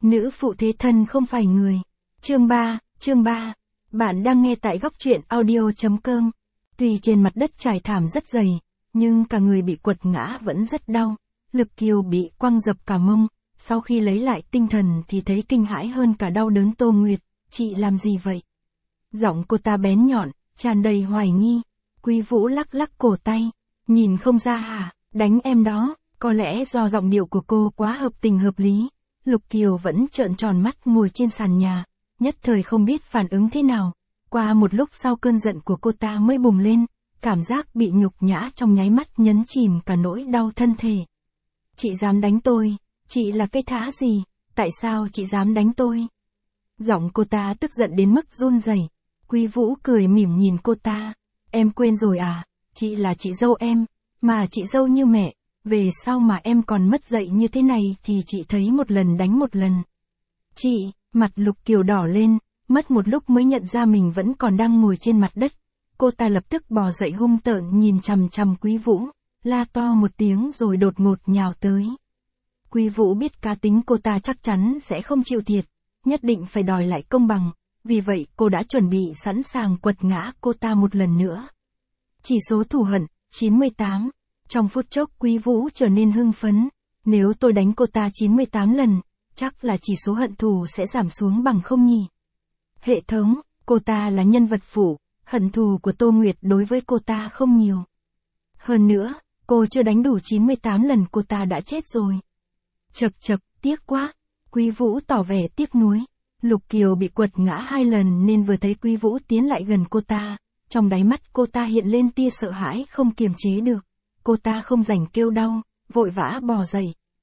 Nữ phụ thế thân không phải người. Chương 3. Bạn đang nghe tại góc truyện audio.com. Tuy trên mặt đất trải thảm rất dày, nhưng cả người bị quật ngã vẫn rất đau. Lực Kiều bị quăng dập cả mông, sau khi lấy lại tinh thần thì thấy kinh hãi hơn cả đau đớn. Tô Nguyệt, chị làm gì vậy? Giọng cô ta bén nhọn, tràn đầy hoài nghi. Quý Vũ lắc lắc cổ tay. Nhìn không ra hả? Đánh em đó. Có lẽ do giọng điệu của cô quá hợp tình hợp lý. Lục Kiều vẫn trợn tròn mắt ngồi trên sàn nhà, nhất thời không biết phản ứng thế nào. Qua một lúc sau cơn giận của cô ta mới bùng lên, cảm giác bị nhục nhã trong nháy mắt nhấn chìm cả nỗi đau thân thể. Chị dám đánh tôi, chị là cái thá gì, tại sao chị dám đánh tôi? Giọng cô ta tức giận đến mức run rẩy. Quý Vũ cười mỉm nhìn cô ta, em quên rồi à, chị là chị dâu em, mà chị dâu như mẹ. Về sau mà em còn mất dạy như thế này thì chị thấy một lần đánh một lần. Chị, mặt Lục Kiều đỏ lên, mất một lúc mới nhận ra mình vẫn còn đang ngồi trên mặt đất. Cô ta lập tức bò dậy hung tợn nhìn chằm chằm Quý Vũ, la to một tiếng rồi đột ngột nhào tới. Quý Vũ biết cá tính cô ta chắc chắn sẽ không chịu thiệt, nhất định phải đòi lại công bằng, vì vậy cô đã chuẩn bị sẵn sàng quật ngã cô ta một lần nữa. Chỉ số thù hận, 98. Trong phút chốc Quý Vũ trở nên hưng phấn, nếu tôi đánh cô ta 98 lần, chắc là chỉ số hận thù sẽ giảm xuống bằng không nhỉ? Hệ thống, cô ta là nhân vật phụ, hận thù của Tô Nguyệt đối với cô ta không nhiều. Hơn nữa, cô chưa đánh đủ 98 lần cô ta đã chết rồi. Chậc, tiếc quá. Quý Vũ tỏ vẻ tiếc nuối. Lục Kiều bị quật ngã 2 lần nên vừa thấy Quý Vũ tiến lại gần cô ta, trong đáy mắt cô ta hiện lên tia sợ hãi không kiềm chế được. Cô ta không rảnh kêu đau, vội vã bò dậy.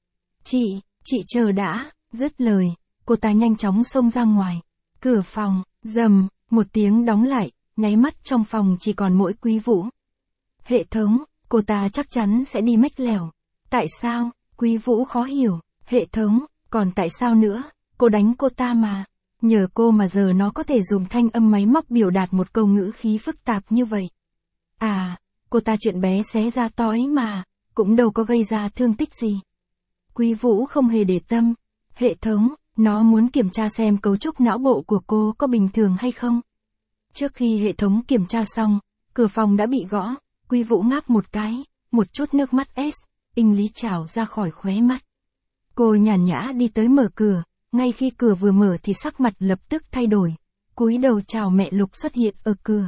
Chị chờ đã, dứt lời, cô ta nhanh chóng xông ra ngoài. Cửa phòng, rầm, một tiếng đóng lại, nháy mắt trong phòng chỉ còn mỗi Quý Vũ. Hệ thống, cô ta chắc chắn sẽ đi mách lèo. Tại sao? Quý Vũ khó hiểu. Hệ thống, còn tại sao nữa? Cô đánh cô ta mà. Nhờ cô mà giờ nó có thể dùng thanh âm máy móc biểu đạt một câu ngữ khí phức tạp như vậy. À, cô ta chuyện bé xé ra to ấy mà, cũng đâu có gây ra thương tích gì. Quý Vũ không hề để tâm. Hệ thống, nó muốn kiểm tra xem cấu trúc não bộ của cô có bình thường hay không. Trước khi hệ thống kiểm tra xong, cửa phòng đã bị gõ. Quý Vũ ngáp một cái, một chút nước mắt inh lý trào ra khỏi khóe mắt. Cô nhàn nhã đi tới mở cửa, ngay khi cửa vừa mở thì sắc mặt lập tức thay đổi. Cúi đầu chào mẹ Lục xuất hiện ở cửa.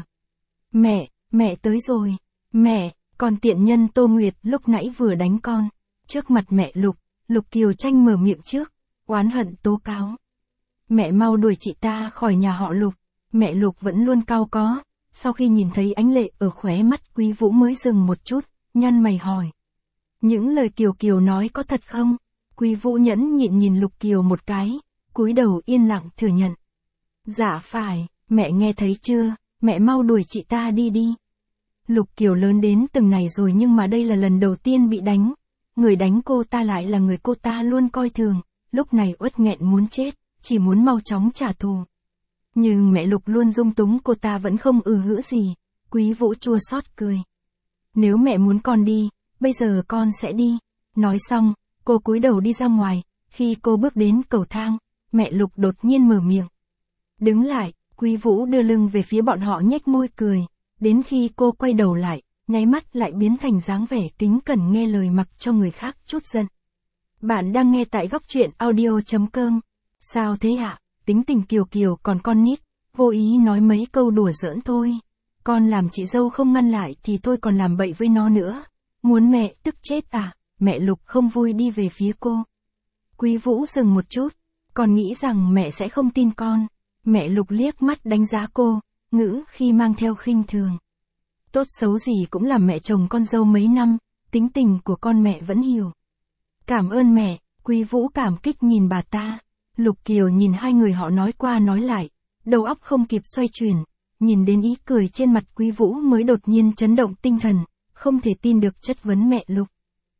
Mẹ tới rồi. Mẹ, con tiện nhân Tô Nguyệt lúc nãy vừa đánh con. Trước mặt mẹ Lục, Lục Kiều tranh mở miệng trước, oán hận tố cáo. Mẹ mau đuổi chị ta khỏi nhà họ Lục. Mẹ Lục vẫn luôn cau có. Sau khi nhìn thấy ánh lệ ở khóe mắt Quý Vũ mới dừng một chút, nhăn mày hỏi. Những lời Kiều nói có thật không? Quý Vũ nhẫn nhịn nhìn Lục Kiều một cái, cúi đầu yên lặng thừa nhận. Dạ phải, mẹ nghe thấy chưa, mẹ mau đuổi chị ta đi. Lục Kiều lớn đến từng này rồi nhưng mà đây là lần đầu tiên bị đánh. Người đánh cô ta lại là người cô ta luôn coi thường, lúc này uất nghẹn muốn chết, chỉ muốn mau chóng trả thù. Nhưng mẹ Lục luôn dung túng cô ta vẫn không hữ gì. Quý Vũ chua xót cười. Nếu mẹ muốn con đi, bây giờ con sẽ đi. Nói xong, cô cúi đầu đi ra ngoài. Khi cô bước đến cầu thang, mẹ Lục đột nhiên mở miệng. Đứng lại, Quý Vũ đưa lưng về phía bọn họ nhếch môi cười. Đến khi cô quay đầu lại, nháy mắt lại biến thành dáng vẻ kính cẩn nghe lời mặc cho người khác chút giận. Bạn đang nghe tại góc truyện audio.com. Sao thế ạ? Tính tình Kiều còn con nít, vô ý nói mấy câu đùa giỡn thôi. Con làm chị dâu không ngăn lại thì thôi còn làm bậy với nó nữa. Muốn mẹ tức chết à? Mẹ Lục không vui đi về phía cô. Quý Vũ dừng một chút, còn nghĩ rằng mẹ sẽ không tin con. Mẹ Lục liếc mắt đánh giá cô, ngữ khi mang theo khinh thường. Tốt xấu gì cũng là mẹ chồng con dâu mấy năm, tính tình của con mẹ vẫn hiểu. Cảm ơn mẹ. Quý Vũ cảm kích nhìn bà ta. Lục Kiều nhìn hai người họ nói qua nói lại, đầu óc không kịp xoay chuyển, nhìn đến ý cười trên mặt Quý Vũ mới đột nhiên chấn động tinh thần, không thể tin được chất vấn mẹ Lục.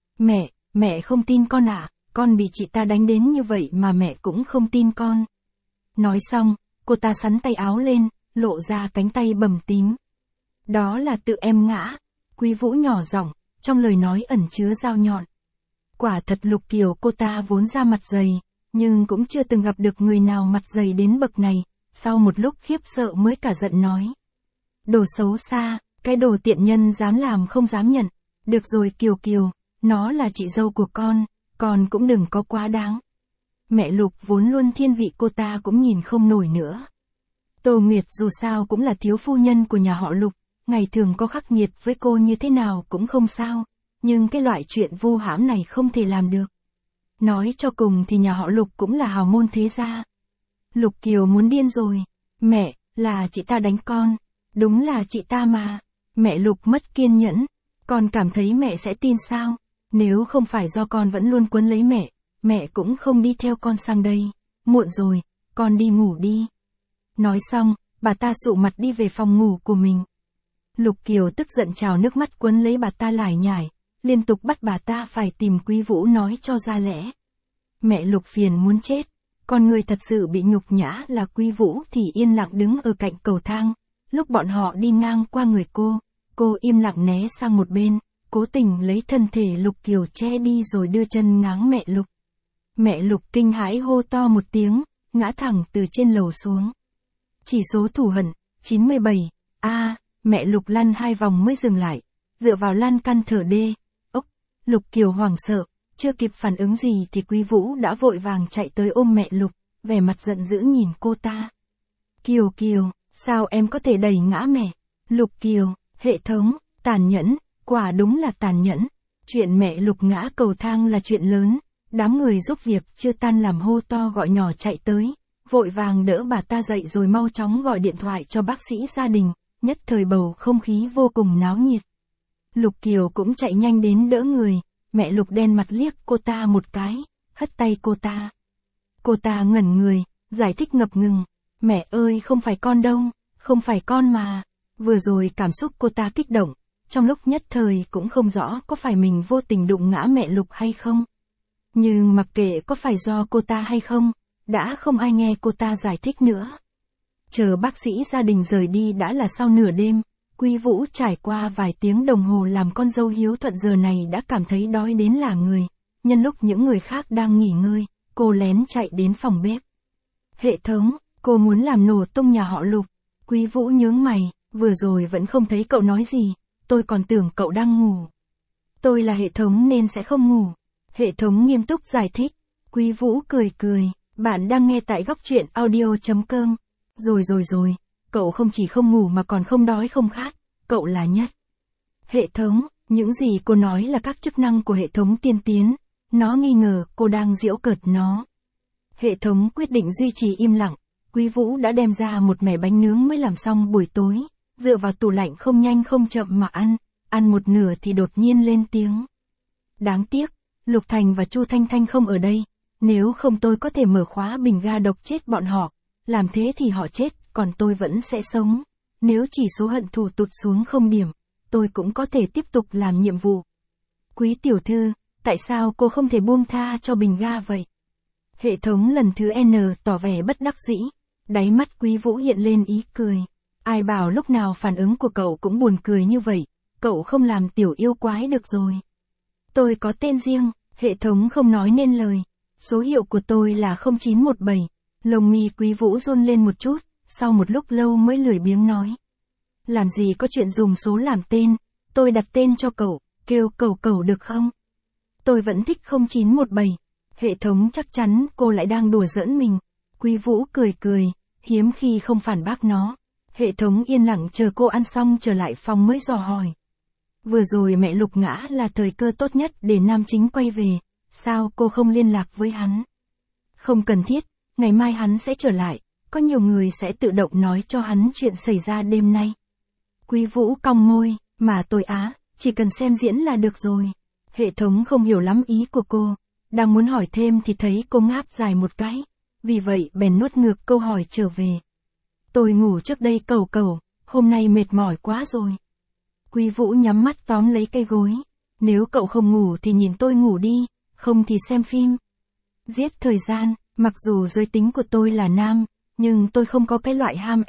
Mẹ không tin con à, con bị chị ta đánh đến như vậy mà mẹ cũng không tin con. Nói xong, cô ta xắn tay áo lên, lộ ra cánh tay bầm tím. Đó là tự em ngã. Quý Vũ nhỏ giọng, trong lời nói ẩn chứa dao nhọn. Quả thật Lục Kiều cô ta vốn da mặt dày, nhưng cũng chưa từng gặp được người nào mặt dày đến bậc này, sau một lúc khiếp sợ mới cả giận nói. Đồ xấu xa, cái đồ tiện nhân dám làm không dám nhận, được rồi Kiều Kiều, nó là chị dâu của con cũng đừng có quá đáng. Mẹ Lục vốn luôn thiên vị cô ta cũng nhìn không nổi nữa. Tô Nguyệt dù sao cũng là thiếu phu nhân của nhà họ Lục, ngày thường có khắc nghiệt với cô như thế nào cũng không sao, nhưng cái loại chuyện vu hãm này không thể làm được. Nói cho cùng thì nhà họ Lục cũng là hào môn thế gia. Lục Kiều muốn điên rồi. Mẹ, là chị ta đánh con. Đúng là chị ta mà. Mẹ Lục mất kiên nhẫn. Con cảm thấy mẹ sẽ tin sao? Nếu không phải do con vẫn luôn quấn lấy mẹ cũng không đi theo con sang đây. Muộn rồi, con đi ngủ đi. Nói xong, bà ta sụ mặt đi về phòng ngủ của mình. Lục Kiều tức giận trào nước mắt quấn lấy bà ta lải nhải, liên tục bắt bà ta phải tìm Quý Vũ nói cho ra lẽ. Mẹ Lục phiền muốn chết, con người thật sự bị nhục nhã là Quý Vũ thì yên lặng đứng ở cạnh cầu thang, lúc bọn họ đi ngang qua người cô im lặng né sang một bên, cố tình lấy thân thể Lục Kiều che đi rồi đưa chân ngáng mẹ Lục. Mẹ Lục kinh hãi hô to một tiếng, ngã thẳng từ trên lầu xuống. Chỉ số thủ hận, 97, mẹ Lục lăn 2 vòng mới dừng lại, dựa vào lan can thở đê. Lục Kiều hoảng sợ, chưa kịp phản ứng gì thì Quý Vũ đã vội vàng chạy tới ôm mẹ Lục, vẻ mặt giận dữ nhìn cô ta. Kiều Kiều, sao em có thể đẩy ngã mẹ? Lục Kiều, hệ thống, tàn nhẫn, quả đúng là tàn nhẫn. Chuyện mẹ Lục ngã cầu thang là chuyện lớn, đám người giúp việc chưa tan làm hô to gọi nhỏ chạy tới, vội vàng đỡ bà ta dậy rồi mau chóng gọi điện thoại cho bác sĩ gia đình, nhất thời bầu không khí vô cùng náo nhiệt. Lục Kiều cũng chạy nhanh đến đỡ người, mẹ Lục đen mặt liếc cô ta một cái, hất tay cô ta. Cô ta ngẩn người, giải thích ngập ngừng, mẹ ơi không phải con đâu, không phải con mà. Vừa rồi cảm xúc cô ta kích động, trong lúc nhất thời cũng không rõ có phải mình vô tình đụng ngã mẹ Lục hay không. Nhưng mặc kệ có phải do cô ta hay không, đã không ai nghe cô ta giải thích nữa. Chờ bác sĩ gia đình rời đi đã là sau nửa đêm, Quý Vũ trải qua vài tiếng đồng hồ làm con dâu hiếu thuận giờ này đã cảm thấy đói đến lả người. Nhân lúc những người khác đang nghỉ ngơi, cô lén chạy đến phòng bếp. Hệ thống, cô muốn làm nổ tung nhà họ Lục. Quý Vũ nhướng mày, vừa rồi vẫn không thấy cậu nói gì, tôi còn tưởng cậu đang ngủ. Tôi là hệ thống nên sẽ không ngủ. Hệ thống nghiêm túc giải thích. Quý Vũ cười cười, bạn đang nghe tại góc truyện audio.com. Rồi, cậu không chỉ không ngủ mà còn không đói không khát, cậu là nhất. Hệ thống, những gì cô nói là các chức năng của hệ thống tiên tiến, nó nghi ngờ cô đang giễu cợt nó. Hệ thống quyết định duy trì im lặng, Quý Vũ đã đem ra một mẻ bánh nướng mới làm xong buổi tối, dựa vào tủ lạnh không nhanh không chậm mà ăn một nửa thì đột nhiên lên tiếng. Đáng tiếc, Lục Thành và Chu Thanh Thanh không ở đây, nếu không tôi có thể mở khóa bình ga độc chết bọn họ, làm thế thì họ chết, còn tôi vẫn sẽ sống. Nếu chỉ số hận thù tụt xuống 0 điểm, tôi cũng có thể tiếp tục làm nhiệm vụ. Quý tiểu thư, tại sao cô không thể buông tha cho bình ga vậy? Hệ thống lần thứ N tỏ vẻ bất đắc dĩ, đáy mắt Quý Vũ hiện lên ý cười. Ai bảo lúc nào phản ứng của cậu cũng buồn cười như vậy, cậu không làm tiểu yêu quái được rồi. Tôi có tên riêng, hệ thống không nói nên lời. Số hiệu của tôi là 0917. Lông mi Quý Vũ run lên một chút, sau một lúc lâu mới lười biếng nói. Làm gì có chuyện dùng số làm tên, tôi đặt tên cho cậu, kêu cậu được không? Tôi vẫn thích 0917. Hệ thống chắc chắn cô lại đang đùa giỡn mình. Quý Vũ cười, hiếm khi không phản bác nó. Hệ thống yên lặng chờ cô ăn xong trở lại phòng mới dò hỏi. Vừa rồi mẹ Lục ngã là thời cơ tốt nhất để nam chính quay về, sao cô không liên lạc với hắn? Không cần thiết, ngày mai hắn sẽ trở lại, có nhiều người sẽ tự động nói cho hắn chuyện xảy ra đêm nay. Quý Vũ cong môi, mà tôi chỉ cần xem diễn là được rồi. Hệ thống không hiểu lắm ý của cô, đang muốn hỏi thêm thì thấy cô ngáp dài một cái, vì vậy bèn nuốt ngược câu hỏi trở về. Tôi ngủ trước đây cậu, hôm nay mệt mỏi quá rồi. Quý Vũ nhắm mắt tóm lấy cây gối, nếu cậu không ngủ thì nhìn tôi ngủ đi, không thì xem phim. Giết thời gian, mặc dù giới tính của tôi là nam, nhưng tôi không có cái loại ham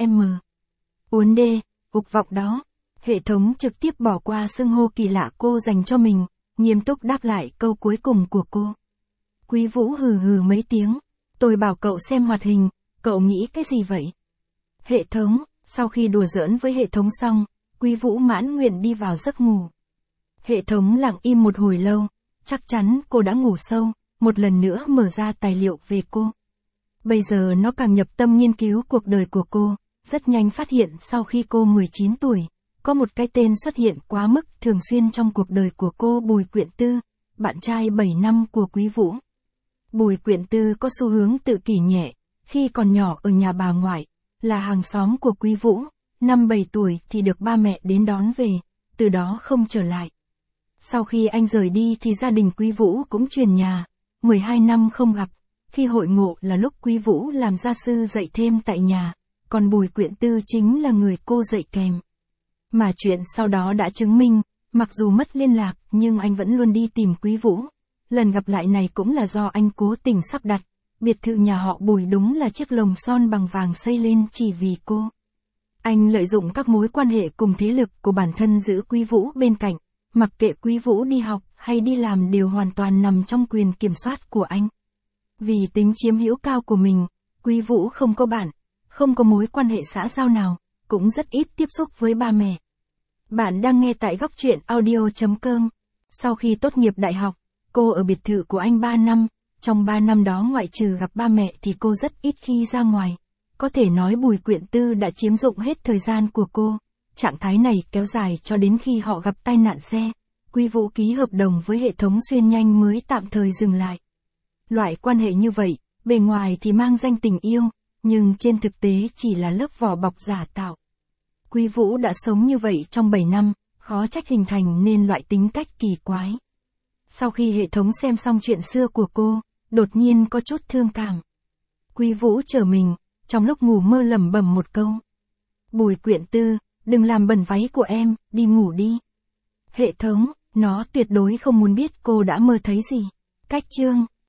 uốn đê, ục vọng đó. Hệ thống trực tiếp bỏ qua xưng hô kỳ lạ cô dành cho mình, nghiêm túc đáp lại câu cuối cùng của cô. Quý Vũ hừ mấy tiếng, Tôi bảo cậu xem hoạt hình, cậu nghĩ cái gì vậy? Hệ thống, sau khi đùa giỡn với hệ thống xong, Quý Vũ mãn nguyện đi vào giấc ngủ. Hệ thống lặng im một hồi lâu, chắc chắn cô đã ngủ sâu, một lần nữa mở ra tài liệu về cô. Bây giờ nó càng nhập tâm nghiên cứu cuộc đời của cô, rất nhanh phát hiện sau khi cô 19 tuổi, có một cái tên xuất hiện quá mức thường xuyên trong cuộc đời của cô, Bùi Quyện Tư, bạn trai 7 năm của Quý Vũ. Bùi Quyện Tư có xu hướng tự kỷ nhẹ, khi còn nhỏ ở nhà bà ngoại, là hàng xóm của Quý Vũ, năm 7 tuổi thì được ba mẹ đến đón về, từ đó không trở lại. Sau khi anh rời đi thì gia đình Quý Vũ cũng chuyển nhà, 12 năm không gặp, khi hội ngộ là lúc Quý Vũ làm gia sư dạy thêm tại nhà, còn Bùi Quyện Tư chính là người cô dạy kèm. Mà chuyện sau đó đã chứng minh, mặc dù mất liên lạc nhưng anh vẫn luôn đi tìm Quý Vũ. Lần gặp lại này cũng là do anh cố tình sắp đặt, biệt thự nhà họ Bùi đúng là chiếc lồng son bằng vàng xây lên chỉ vì cô. Anh lợi dụng các mối quan hệ cùng thế lực của bản thân giữ Quý Vũ bên cạnh, mặc kệ Quý Vũ đi học hay đi làm đều hoàn toàn nằm trong quyền kiểm soát của anh. Vì tính chiếm hữu cao của mình, Quý Vũ không có bạn, không có mối quan hệ xã giao nào, cũng rất ít tiếp xúc với ba mẹ. Bạn đang nghe tại góc truyện audio.com. Sau khi tốt nghiệp đại học, cô ở biệt thự của anh 3 năm, trong 3 năm đó ngoại trừ gặp ba mẹ thì cô rất ít khi ra ngoài. Có thể nói Bùi Quyện Tư đã chiếm dụng hết thời gian của cô. Trạng thái này kéo dài cho đến khi họ gặp tai nạn xe. Quý Vũ ký hợp đồng với hệ thống xuyên nhanh mới tạm thời dừng lại. Loại quan hệ như vậy, bề ngoài thì mang danh tình yêu, nhưng trên thực tế chỉ là lớp vỏ bọc giả tạo. Quý Vũ đã sống như vậy trong 7 năm, khó trách hình thành nên loại tính cách kỳ quái. Sau khi hệ thống xem xong chuyện xưa của cô, đột nhiên có chút thương cảm. Quý Vũ trở mình, trong lúc ngủ mơ lẩm bẩm một câu. Bùi Quyện Tư, đừng làm bẩn váy của em, đi ngủ đi. Hệ thống, nó tuyệt đối không muốn biết cô đã mơ thấy gì. Cách chương